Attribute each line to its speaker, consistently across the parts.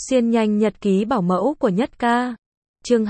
Speaker 1: Xuyên nhanh nhật ký bảo mẫu của Nhất Ca. Chương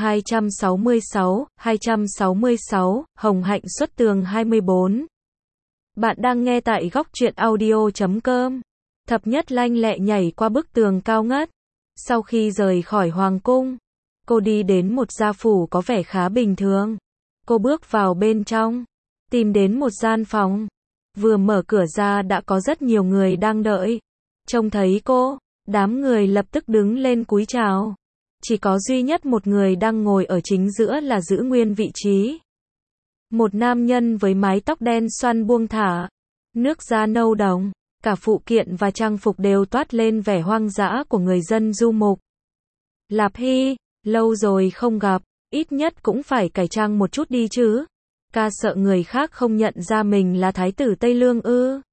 Speaker 1: 266, Hồng Hạnh xuất tường 24. Bạn đang nghe tại góc truyện audio.com. Thập Nhất lanh lẹ nhảy qua bức tường cao ngất. Sau khi rời khỏi hoàng cung, cô đi đến một gia phủ có vẻ khá bình thường. Cô bước vào bên trong, tìm đến một gian phòng. Vừa mở cửa ra đã có rất nhiều người đang đợi. Trông thấy cô, đám người lập tức đứng lên cúi chào. Chỉ có duy nhất một người đang ngồi ở chính giữa là giữ nguyên vị trí. Một nam nhân với mái tóc đen xoăn buông thả, nước da nâu đồng, cả phụ kiện và trang phục đều toát lên vẻ hoang dã của người dân du mục. Lạp Hy, lâu rồi không gặp, ít nhất cũng phải cải trang một chút đi chứ. Ca sợ người khác không nhận ra mình là thái tử Tây Lương ư?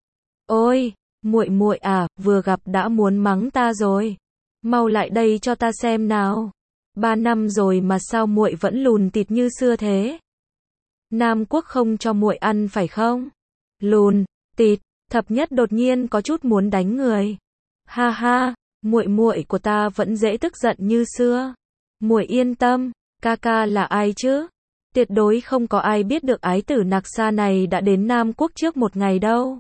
Speaker 1: Ôi, muội muội à, vừa gặp đã muốn mắng ta rồi. Mau lại đây cho ta xem nào. 3 năm rồi mà sao muội vẫn lùn tịt như xưa thế? Nam Quốc không cho muội ăn phải không? Lùn tịt, Thập Nhất đột nhiên có chút muốn đánh người. Ha ha, muội muội của ta vẫn dễ tức giận như xưa. Muội yên tâm, ca ca là ai chứ? Tuyệt đối không có ai biết được ái tử Nặc Sa này đã đến Nam Quốc trước một ngày đâu.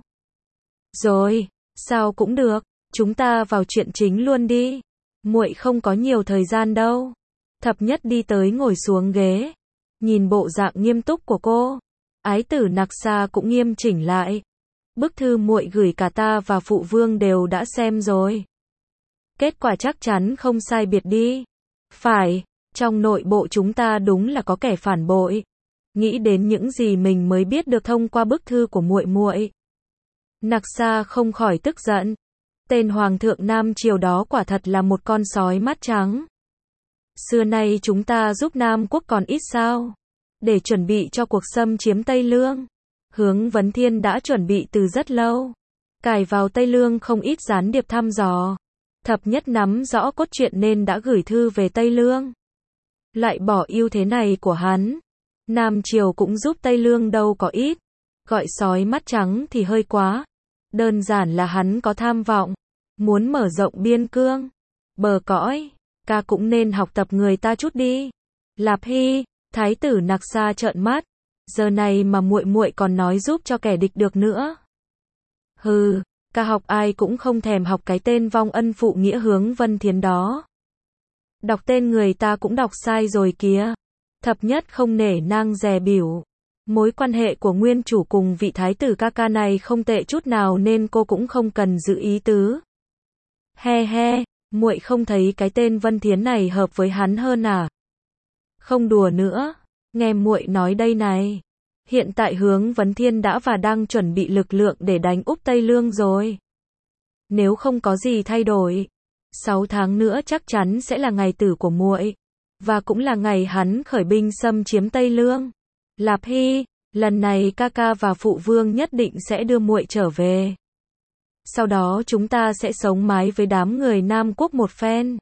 Speaker 1: Rồi, sao cũng được, chúng ta vào chuyện chính luôn đi. Muội không có nhiều thời gian đâu. Thập Nhất đi tới ngồi xuống ghế, nhìn bộ dạng nghiêm túc của cô, ái tử Nặc Sa cũng nghiêm chỉnh lại. Bức thư muội gửi cả ta và phụ vương đều đã xem rồi. Kết quả chắc chắn không sai biệt đi. Phải, trong nội bộ chúng ta đúng là có kẻ phản bội. Nghĩ đến những gì mình mới biết được thông qua bức thư của muội muội, Nặc Sa không khỏi tức giận. Tên hoàng thượng Nam Triều đó quả thật là một con sói mắt trắng. Xưa nay chúng ta giúp Nam Quốc còn ít sao? Để chuẩn bị cho cuộc xâm chiếm Tây Lương, Hướng Vấn Thiên đã chuẩn bị từ rất lâu. Cài vào Tây Lương không ít gián điệp thăm dò. Thập Nhất nắm rõ cốt truyện nên đã gửi thư về Tây Lương. Lại bỏ ưu thế này của hắn, Nam Triều cũng giúp Tây Lương đâu có ít. Gọi sói mắt trắng thì hơi quá. Đơn giản là hắn có tham vọng, muốn mở rộng biên cương, bờ cõi. Ca cũng nên học tập người ta chút đi. Lạp Hy, thái tử Nặc Sa trợn mắt. Giờ này mà muội muội còn nói giúp cho kẻ địch được nữa. Hừ, ca học ai cũng không thèm học cái tên vong ân phụ nghĩa Hướng Vân Thiến đó. Đọc tên người ta cũng đọc sai rồi kìa. Thập Nhất không nể nang dè bỉu. Mối quan hệ của nguyên chủ cùng vị thái tử ca ca này không tệ chút nào nên cô cũng không cần giữ ý tứ. He he, muội không thấy cái tên Vân Thiến này hợp với hắn hơn à? Không đùa nữa, nghe muội nói đây này. Hiện tại Hướng Vấn Thiên đã và đang chuẩn bị lực lượng để đánh úp Tây Lương rồi. Nếu không có gì thay đổi, 6 tháng nữa chắc chắn sẽ là ngày tử của muội, và cũng là ngày hắn khởi binh xâm chiếm Tây Lương. Lạp Hy, lần này ca ca và phụ vương nhất định sẽ đưa muội trở về. Sau đó chúng ta sẽ sống mái với đám người Nam Quốc một phen.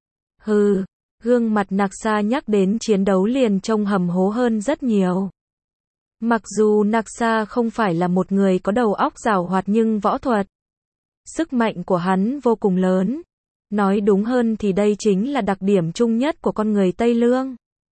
Speaker 1: Hừ, gương mặt Nặc Sa nhắc đến chiến đấu liền trông hầm hố hơn rất nhiều. Mặc dù Nặc Sa không phải là một người có đầu óc giàu hoạt nhưng võ thuật, sức mạnh của hắn vô cùng lớn. Nói đúng hơn thì đây chính là đặc điểm chung nhất của con người Tây Lương.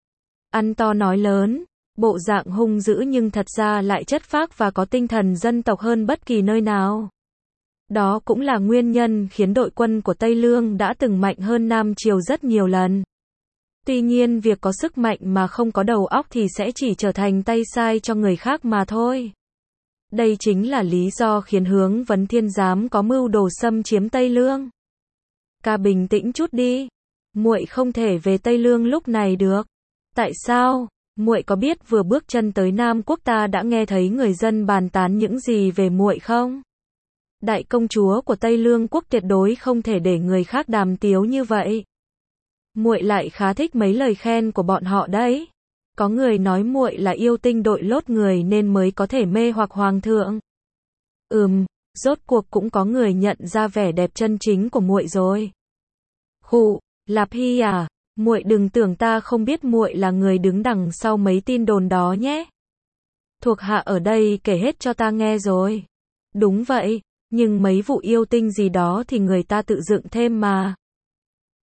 Speaker 1: Ăn to nói lớn, bộ dạng hung dữ nhưng thật ra lại chất phác và có tinh thần dân tộc hơn bất kỳ nơi nào. Đó cũng là nguyên nhân khiến đội quân của Tây Lương đã từng mạnh hơn Nam Triều rất nhiều lần. Tuy nhiên việc có sức mạnh mà không có đầu óc thì sẽ chỉ trở thành tay sai cho người khác mà thôi. Đây chính là lý do khiến Hướng Vấn Thiên dám có mưu đồ xâm chiếm Tây Lương. Ca bình tĩnh chút đi. Muội không thể về Tây Lương lúc này được. Tại sao? Muội có biết vừa bước chân tới Nam Quốc ta đã nghe thấy người dân bàn tán những gì về muội không? Đại công chúa của Tây Lương Quốc tuyệt đối không thể để người khác đàm tiếu như vậy. Muội lại khá thích mấy lời khen của bọn họ đấy. Có người nói muội là yêu tinh đội lốt người nên mới có thể mê hoặc hoàng thượng. Rốt cuộc cũng có người nhận ra vẻ đẹp chân chính của muội rồi. Khụ, Lạp Hy à, muội đừng tưởng ta không biết muội là người đứng đằng sau mấy tin đồn đó nhé. Thuộc hạ ở đây kể hết cho ta nghe rồi. Đúng vậy, nhưng mấy vụ yêu tinh gì đó thì người ta tự dựng thêm mà.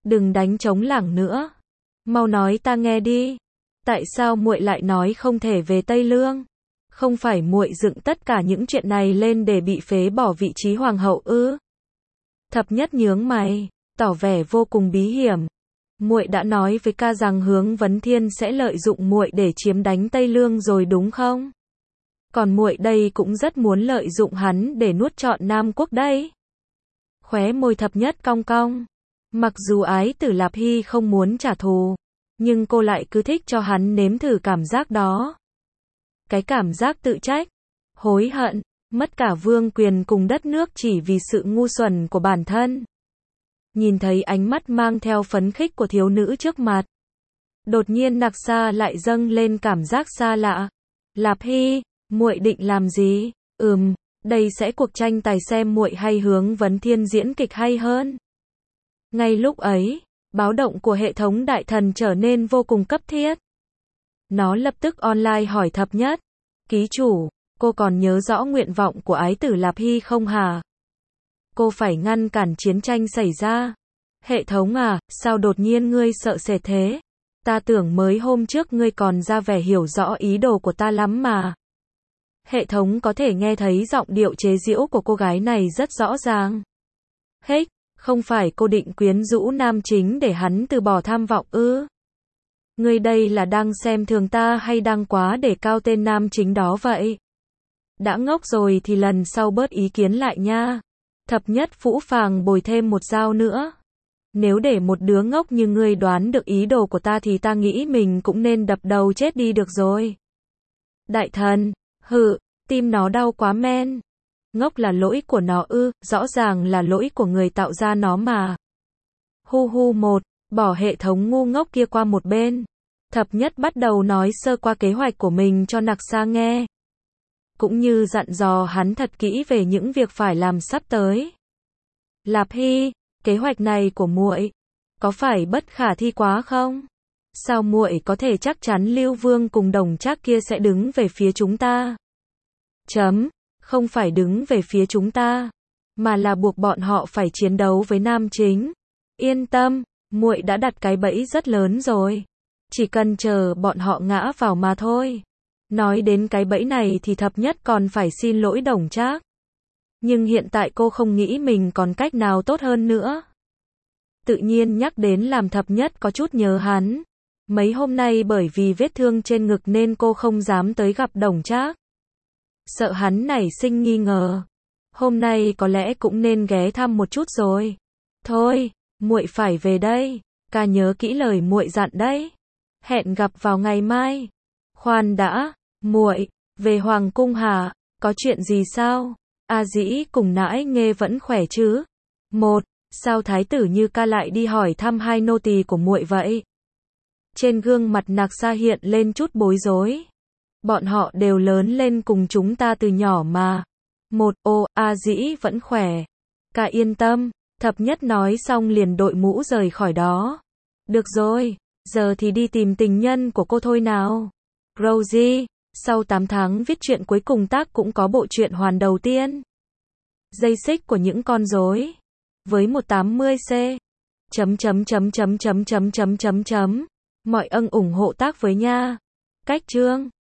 Speaker 1: Đừng đánh trống lảng nữa. Mau nói ta nghe đi. Tại sao muội lại nói không thể về Tây Lương? Không phải muội dựng tất cả những chuyện này lên để bị phế bỏ vị trí hoàng hậu ư? Thập nhất nhướng mày, tỏ vẻ vô cùng bí hiểm. Muội đã nói với ca rằng Hướng Vấn Thiên sẽ lợi dụng muội để chiếm đánh Tây Lương rồi đúng không? Còn muội đây cũng rất muốn lợi dụng hắn để nuốt trọn Nam Quốc đấy. Khóe môi thập nhất cong cong. Mặc dù Ái Tử Lạp Hy không muốn trả thù, nhưng cô lại cứ thích cho hắn nếm thử cảm giác đó. Cái cảm giác tự trách, hối hận, mất cả vương quyền cùng đất nước chỉ vì sự ngu xuẩn của bản thân. Nhìn thấy ánh mắt mang theo phấn khích của thiếu nữ trước mặt, đột nhiên Naksa lại dâng lên cảm giác xa lạ. Lạp Hy, muội định làm gì? Đây sẽ cuộc tranh tài xem muội hay Hướng Vấn Thiên diễn kịch hay hơn. Ngay lúc ấy, báo động của hệ thống đại thần trở nên vô cùng cấp thiết. Nó lập tức online hỏi thập nhất. Ký chủ, cô còn nhớ rõ nguyện vọng của Ái Tử Lạp Hy không hả? Cô phải ngăn cản chiến tranh xảy ra. Hệ thống à, sao đột nhiên ngươi sợ sệt thế? Ta tưởng mới hôm trước ngươi còn ra vẻ hiểu rõ ý đồ của ta lắm mà. Hệ thống có thể nghe thấy giọng điệu chế giễu của cô gái này rất rõ ràng. Hếch, không phải cô định quyến rũ nam chính để hắn từ bỏ tham vọng ư? Ngươi đây là đang xem thường ta hay đang quá để cao tên nam chính đó vậy? Đã ngốc rồi thì lần sau bớt ý kiến lại nha. Thập nhất phũ phàng bồi thêm một dao nữa. Nếu để một đứa ngốc như ngươi đoán được ý đồ của ta thì ta nghĩ mình cũng nên đập đầu chết đi được rồi. Đại thần, tim nó đau quá men. Ngốc là lỗi của nó ư? Rõ ràng là lỗi của người tạo ra nó mà. Bỏ hệ thống ngu ngốc kia qua một bên. Thập nhất bắt đầu nói sơ qua kế hoạch của mình cho Naksa nghe. Cũng như dặn dò hắn thật kỹ về những việc phải làm sắp tới. Lạp Hy, kế hoạch này của muội có phải bất khả thi quá không? Sao muội có thể chắc chắn Lưu Vương cùng Đồng Trác kia sẽ đứng về phía chúng ta? Không phải đứng về phía chúng ta, mà là buộc bọn họ phải chiến đấu với nam chính. Yên tâm, muội đã đặt cái bẫy rất lớn rồi. Chỉ cần chờ bọn họ ngã vào mà thôi. Nói đến cái bẫy này thì thập nhất còn phải xin lỗi Đồng Trác. Nhưng hiện tại cô không nghĩ mình còn cách nào tốt hơn nữa. Tự nhiên nhắc đến làm thập nhất có chút nhớ hắn. Mấy hôm nay bởi vì vết thương trên ngực nên cô không dám tới gặp Đồng Trác. Sợ hắn nảy sinh nghi ngờ. Hôm nay có lẽ cũng nên ghé thăm một chút rồi. Thôi, muội phải về đây. Ca nhớ kỹ lời muội dặn đấy. Hẹn gặp vào ngày mai. Khoan đã, muội về hoàng cung hả? Có chuyện gì sao? A Dĩ cùng Nãi Nghê vẫn khỏe chứ? Sao thái tử Như Ca lại đi hỏi thăm hai nô tỳ của muội vậy? Trên gương mặt Naksa hiện lên chút bối rối. Bọn họ đều lớn lên cùng chúng ta từ nhỏ mà. A Dĩ vẫn khỏe. Ca yên tâm. Thập nhất nói xong liền đội mũ rời khỏi đó. Được rồi, giờ thì đi tìm tình nhân của cô thôi nào. Rosie, sau 8 tháng viết truyện cuối cùng tác cũng có bộ truyện hoàn đầu tiên. Dây xích của những con rối. Với 180C. Mọi ân ủng hộ tác với nha. Cách chương